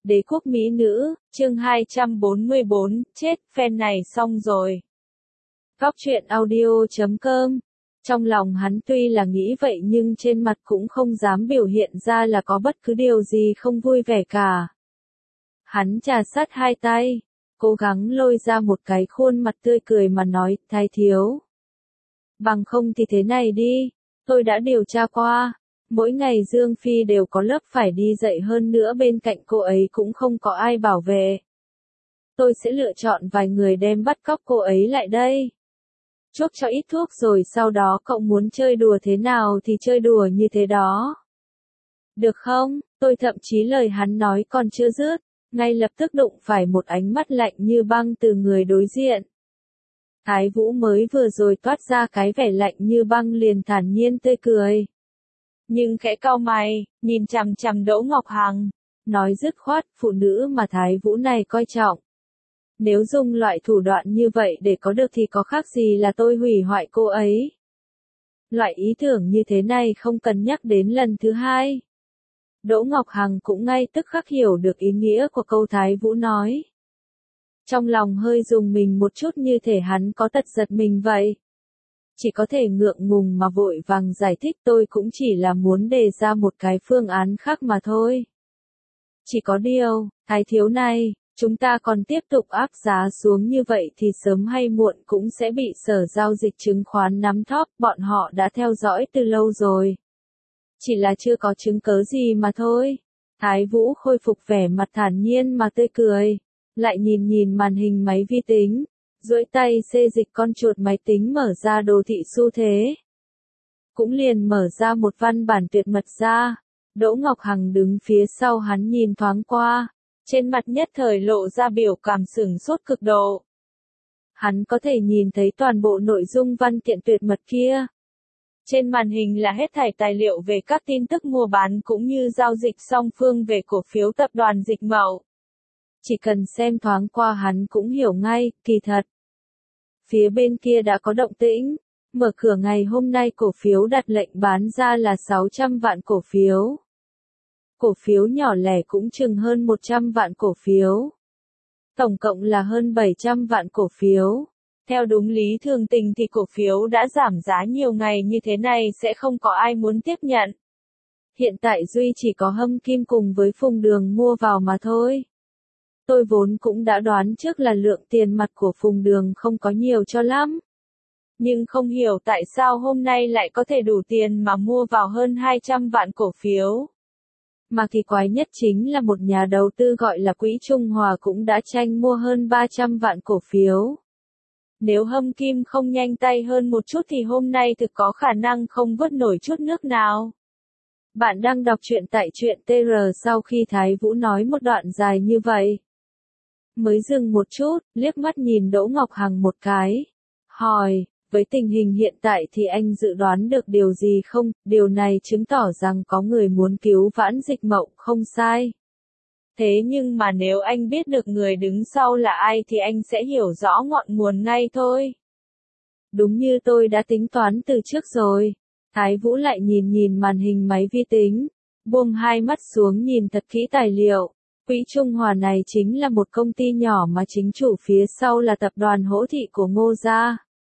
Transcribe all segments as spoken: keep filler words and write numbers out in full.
Đế quốc mỹ nữ, chương hai trăm bốn mươi bốn, chết, fan này xong rồi. Góc truyện audio chấm com. Trong lòng hắn tuy là nghĩ vậy nhưng trên mặt cũng không dám biểu hiện ra là có bất cứ điều gì không vui vẻ cả. Hắn trà sát hai tay, cố gắng lôi ra một cái khuôn mặt tươi cười mà nói, Thái thiếu. Bằng không thì thế này đi, tôi đã điều tra qua. Mỗi ngày Dương Phi đều có lớp phải đi dạy, hơn nữa bên cạnh cô ấy cũng không có ai bảo vệ. Tôi sẽ lựa chọn vài người đem bắt cóc cô ấy lại đây. Chuốc cho ít thuốc rồi sau đó cậu muốn chơi đùa thế nào thì chơi đùa như thế đó. Được không? Tôi thậm chí lời hắn nói còn chưa dứt, ngay lập tức đụng phải một ánh mắt lạnh như băng từ người đối diện. Thái Vũ mới vừa rồi toát ra cái vẻ lạnh như băng liền thản nhiên tươi cười. Nhưng khẽ cau mày, nhìn chằm chằm Đỗ Ngọc Hằng, nói dứt khoát, phụ nữ mà Thái Vũ này coi trọng. Nếu dùng loại thủ đoạn như vậy để có được thì có khác gì là tôi hủy hoại cô ấy. Loại ý tưởng như thế này không cần nhắc đến lần thứ hai. Đỗ Ngọc Hằng cũng ngay tức khắc hiểu được ý nghĩa của câu Thái Vũ nói. Trong lòng hơi dùng mình một chút, như thể hắn có tật giật mình vậy. Chỉ có thể ngượng ngùng mà vội vàng giải thích, tôi cũng chỉ là muốn đề ra một cái phương án khác mà thôi. Chỉ có điều, Thái thiếu này, chúng ta còn tiếp tục áp giá xuống như vậy thì sớm hay muộn cũng sẽ bị Sở Giao dịch Chứng khoán nắm thóp, bọn họ đã theo dõi từ lâu rồi. Chỉ là chưa có chứng cớ gì mà thôi. Thái Vũ khôi phục vẻ mặt thản nhiên mà tươi cười, lại nhìn nhìn màn hình máy vi tính. Duỗi tay xê dịch con chuột máy tính mở ra đồ thị xu thế. Cũng liền mở ra một văn bản tuyệt mật ra. Đỗ Ngọc Hằng đứng phía sau hắn nhìn thoáng qua. Trên mặt nhất thời lộ ra biểu cảm sửng sốt cực độ. Hắn có thể nhìn thấy toàn bộ nội dung văn kiện tuyệt mật kia. Trên màn hình là hết thảy tài liệu về các tin tức mua bán cũng như giao dịch song phương về cổ phiếu tập đoàn Dịch Mậu. Chỉ cần xem thoáng qua hắn cũng hiểu ngay, kỳ thật. Phía bên kia đã có động tĩnh, mở cửa ngày hôm nay cổ phiếu đặt lệnh bán ra là sáu trăm vạn cổ phiếu. Cổ phiếu nhỏ lẻ cũng chừng hơn một trăm vạn cổ phiếu. Tổng cộng là hơn bảy trăm vạn cổ phiếu. Theo đúng lý thường tình thì cổ phiếu đã giảm giá nhiều ngày như thế này sẽ không có ai muốn tiếp nhận. Hiện tại duy chỉ có Hâm Kim cùng với Phùng Đường mua vào mà thôi. Tôi vốn cũng đã đoán trước là lượng tiền mặt của Phùng Đường không có nhiều cho lắm. Nhưng không hiểu tại sao hôm nay lại có thể đủ tiền mà mua vào hơn hai trăm vạn cổ phiếu. Mà kỳ quái nhất chính là một nhà đầu tư gọi là Quỹ Trung Hòa cũng đã tranh mua hơn ba trăm vạn cổ phiếu. Nếu Hâm Kim không nhanh tay hơn một chút thì hôm nay thực có khả năng không vớt nổi chút nước nào. Bạn đang đọc truyện tại truyện tê rờ. Sau khi Thái Vũ nói một đoạn dài như vậy, mới dừng một chút, liếc mắt nhìn Đỗ Ngọc Hằng một cái. Hỏi, với tình hình hiện tại thì anh dự đoán được điều gì không? Điều này chứng tỏ rằng có người muốn cứu vãn Dịch Mậu, không sai. Thế nhưng mà nếu anh biết được người đứng sau là ai thì anh sẽ hiểu rõ ngọn nguồn ngay thôi. Đúng như tôi đã tính toán từ trước rồi. Thái Vũ lại nhìn nhìn màn hình máy vi tính, buông hai mắt xuống nhìn thật kỹ tài liệu. Quỹ Trung Hòa này chính là một công ty nhỏ mà chính chủ phía sau là tập đoàn Hỗ Thị của Ngô Gia.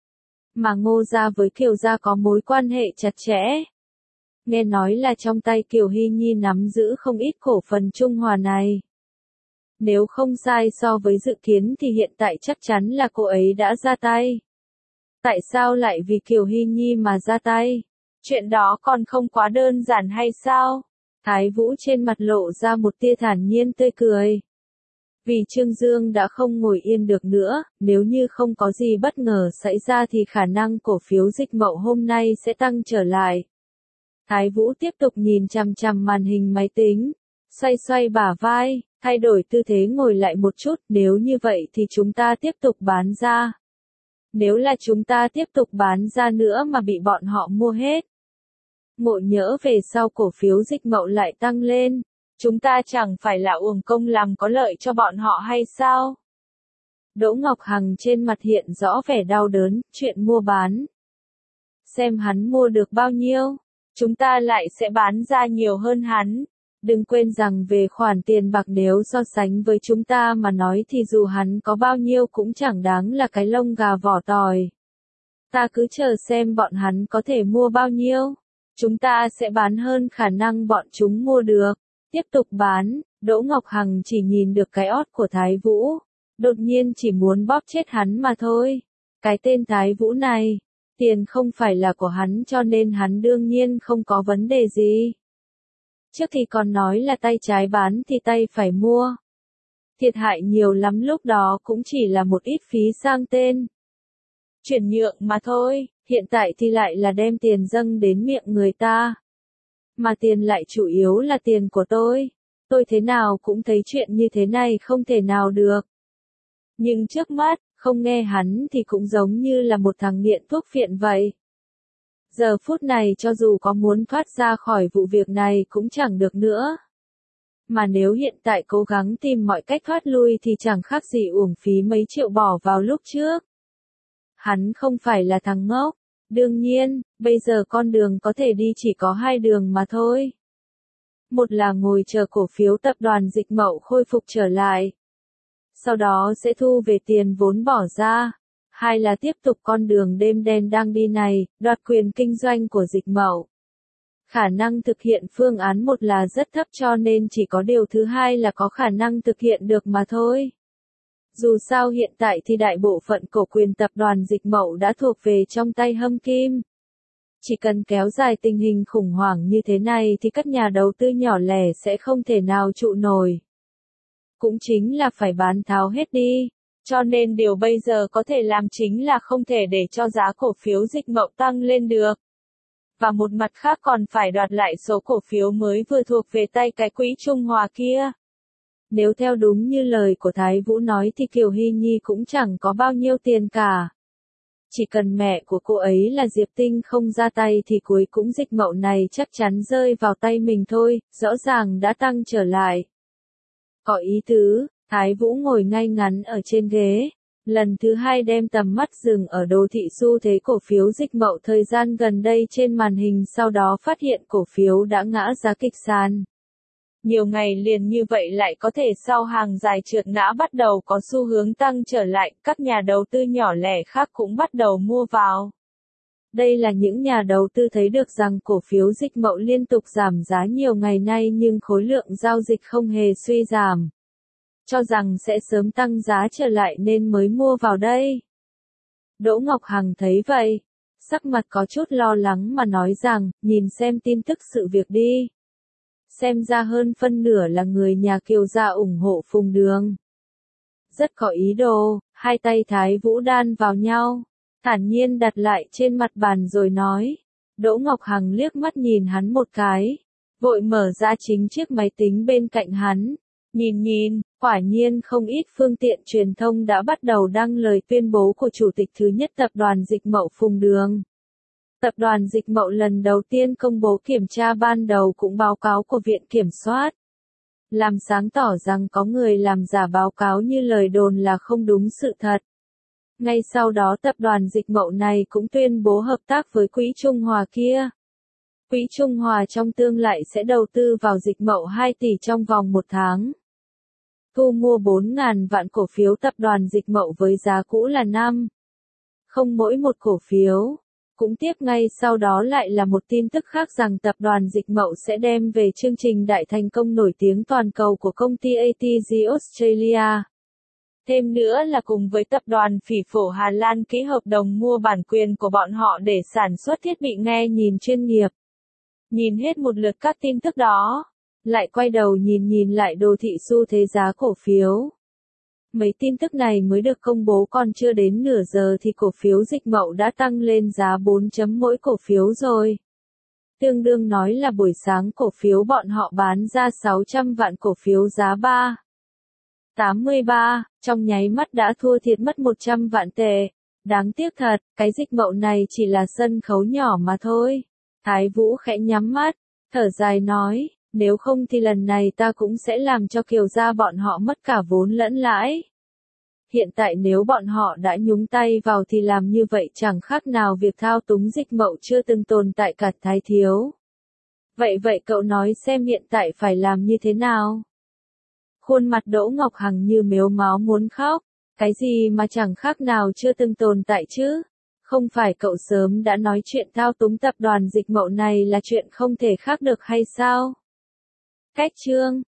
Mà Ngô Gia với Kiều Gia có mối quan hệ chặt chẽ. Nghe nói là trong tay Kiều Hy Nhi nắm giữ không ít cổ phần Trung Hòa này. Nếu không sai so với dự kiến thì hiện tại chắc chắn là cô ấy đã ra tay. Tại sao lại vì Kiều Hy Nhi mà ra tay? Chuyện đó còn không quá đơn giản hay sao? Thái Vũ trên mặt lộ ra một tia thản nhiên tươi cười. Vì Trương Dương đã không ngồi yên được nữa, nếu như không có gì bất ngờ xảy ra thì khả năng cổ phiếu Dịch Mậu hôm nay sẽ tăng trở lại. Thái Vũ tiếp tục nhìn chằm chằm màn hình máy tính, xoay xoay bả vai, thay đổi tư thế ngồi lại một chút, nếu như vậy thì chúng ta tiếp tục bán ra. Nếu là chúng ta tiếp tục bán ra nữa mà bị bọn họ mua hết. Ngộ nhỡ về sau cổ phiếu Dịch Mậu lại tăng lên, chúng ta chẳng phải là uổng công làm có lợi cho bọn họ hay sao? Đỗ Ngọc Hằng trên mặt hiện rõ vẻ đau đớn, chuyện mua bán. Xem hắn mua được bao nhiêu, chúng ta lại sẽ bán ra nhiều hơn hắn. Đừng quên rằng về khoản tiền bạc nếu so sánh với chúng ta mà nói thì dù hắn có bao nhiêu cũng chẳng đáng là cái lông gà vỏ tỏi. Ta cứ chờ xem bọn hắn có thể mua bao nhiêu. Chúng ta sẽ bán hơn khả năng bọn chúng mua được. Tiếp tục bán, Đỗ Ngọc Hằng chỉ nhìn được cái ót của Thái Vũ. Đột nhiên chỉ muốn bóp chết hắn mà thôi. Cái tên Thái Vũ này, tiền không phải là của hắn cho nên hắn đương nhiên không có vấn đề gì. Trước thì còn nói là tay trái bán thì tay phải mua. Thiệt hại nhiều lắm lúc đó cũng chỉ là một ít phí sang tên. Chuyển nhượng mà thôi, hiện tại thì lại là đem tiền dâng đến miệng người ta. Mà tiền lại chủ yếu là tiền của tôi. Tôi thế nào cũng thấy chuyện như thế này không thể nào được. Nhưng trước mắt, không nghe hắn thì cũng giống như là một thằng nghiện thuốc phiện vậy. Giờ phút này cho dù có muốn thoát ra khỏi vụ việc này cũng chẳng được nữa. Mà nếu hiện tại cố gắng tìm mọi cách thoát lui thì chẳng khác gì uổng phí mấy triệu bỏ vào lúc trước. Hắn không phải là thằng ngốc. Đương nhiên, bây giờ con đường có thể đi chỉ có hai đường mà thôi. Một là ngồi chờ cổ phiếu tập đoàn Dịch Mậu khôi phục trở lại. Sau đó sẽ thu về tiền vốn bỏ ra. Hai là tiếp tục con đường đêm đen đang đi này, đoạt quyền kinh doanh của Dịch Mậu. Khả năng thực hiện phương án một là rất thấp cho nên chỉ có điều thứ hai là có khả năng thực hiện được mà thôi. Dù sao hiện tại thì đại bộ phận cổ quyền tập đoàn Dịch Mậu đã thuộc về trong tay Hâm Kim. Chỉ cần kéo dài tình hình khủng hoảng như thế này thì các nhà đầu tư nhỏ lẻ sẽ không thể nào trụ nổi. Cũng chính là phải bán tháo hết đi. Cho nên điều bây giờ có thể làm chính là không thể để cho giá cổ phiếu Dịch Mậu tăng lên được. Và một mặt khác còn phải đoạt lại số cổ phiếu mới vừa thuộc về tay cái quỹ Trung Hòa kia. Nếu theo đúng như lời của Thái Vũ nói thì Kiều Hy Nhi cũng chẳng có bao nhiêu tiền cả. Chỉ cần mẹ của cô ấy là Diệp Tinh không ra tay thì cuối cũng Dịch Mậu này chắc chắn rơi vào tay mình thôi, rõ ràng đã tăng trở lại. Có ý tứ, Thái Vũ ngồi ngay ngắn ở trên ghế. Lần thứ hai đem tầm mắt dừng ở đồ thị xu thế cổ phiếu Dịch Mậu thời gian gần đây trên màn hình sau đó phát hiện cổ phiếu đã ngã giá kịch sàn. Nhiều ngày liền như vậy lại có thể sau hàng dài trượt ngã bắt đầu có xu hướng tăng trở lại, các nhà đầu tư nhỏ lẻ khác cũng bắt đầu mua vào. Đây là những nhà đầu tư thấy được rằng cổ phiếu Dịch Mậu liên tục giảm giá nhiều ngày nay nhưng khối lượng giao dịch không hề suy giảm. Cho rằng sẽ sớm tăng giá trở lại nên mới mua vào đây. Đỗ Ngọc Hằng thấy vậy, sắc mặt có chút lo lắng mà nói rằng, nhìn xem tin tức sự việc đi. Xem ra hơn phân nửa là người nhà Kiều gia ủng hộ Phùng Đường. Rất có ý đồ, hai tay Thái Vũ đan vào nhau, thản nhiên đặt lại trên mặt bàn rồi nói. Đỗ Ngọc Hằng liếc mắt nhìn hắn một cái, vội mở ra chính chiếc máy tính bên cạnh hắn. Nhìn nhìn, quả nhiên không ít phương tiện truyền thông đã bắt đầu đăng lời tuyên bố của Chủ tịch thứ nhất tập đoàn Dịch Mậu Phùng Đường. Tập đoàn Dịch Mậu lần đầu tiên công bố kiểm tra ban đầu cũng báo cáo của Viện Kiểm soát. Làm sáng tỏ rằng có người làm giả báo cáo như lời đồn là không đúng sự thật. Ngay sau đó tập đoàn Dịch Mậu này cũng tuyên bố hợp tác với Quỹ Trung Hòa kia. Quỹ Trung Hòa trong tương lai sẽ đầu tư vào Dịch Mậu hai tỷ trong vòng một tháng. Thu mua bốn nghìn vạn cổ phiếu tập đoàn Dịch Mậu với giá cũ là năm. Không mỗi một cổ phiếu. Cũng tiếp ngay sau đó lại là một tin tức khác rằng tập đoàn Dịch Mậu sẽ đem về chương trình đại thành công nổi tiếng toàn cầu của công ty a tê giê Australia. Thêm nữa là cùng với tập đoàn Phỉ Phổ Hà Lan ký hợp đồng mua bản quyền của bọn họ để sản xuất thiết bị nghe nhìn chuyên nghiệp. Nhìn hết một lượt các tin tức đó, lại quay đầu nhìn nhìn lại đồ thị xu thế giá cổ phiếu. Mấy tin tức này mới được công bố còn chưa đến nửa giờ thì cổ phiếu Dịch Mậu đã tăng lên giá bốn chấm mỗi cổ phiếu rồi. Tương đương nói là buổi sáng cổ phiếu bọn họ bán ra sáu trăm vạn cổ phiếu giá ba phẩy tám mươi ba, trong nháy mắt đã thua thiệt mất một trăm vạn tệ. Đáng tiếc thật, cái Dịch Mậu này chỉ là sân khấu nhỏ mà thôi. Thái Vũ khẽ nhắm mắt, thở dài nói. Nếu không thì lần này ta cũng sẽ làm cho Kiều gia bọn họ mất cả vốn lẫn lãi. Hiện tại nếu bọn họ đã nhúng tay vào thì làm như vậy chẳng khác nào việc thao túng Dịch Mậu chưa từng tồn tại cả Thái thiếu. Vậy vậy cậu nói xem hiện tại phải làm như thế nào? Khuôn mặt Đỗ Ngọc Hằng như mếu máo muốn khóc. Cái gì mà chẳng khác nào chưa từng tồn tại chứ? Không phải cậu sớm đã nói chuyện thao túng tập đoàn Dịch Mậu này là chuyện không thể khác được hay sao? Cách chương